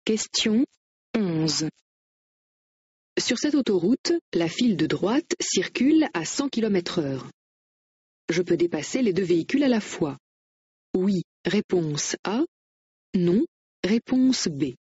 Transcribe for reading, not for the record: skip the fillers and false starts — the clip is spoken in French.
Question 11. Sur cette autoroute, la file de droite circule à 100 km/h. Je peux dépasser les deux véhicules à la fois. Oui, réponse A. Non, réponse B.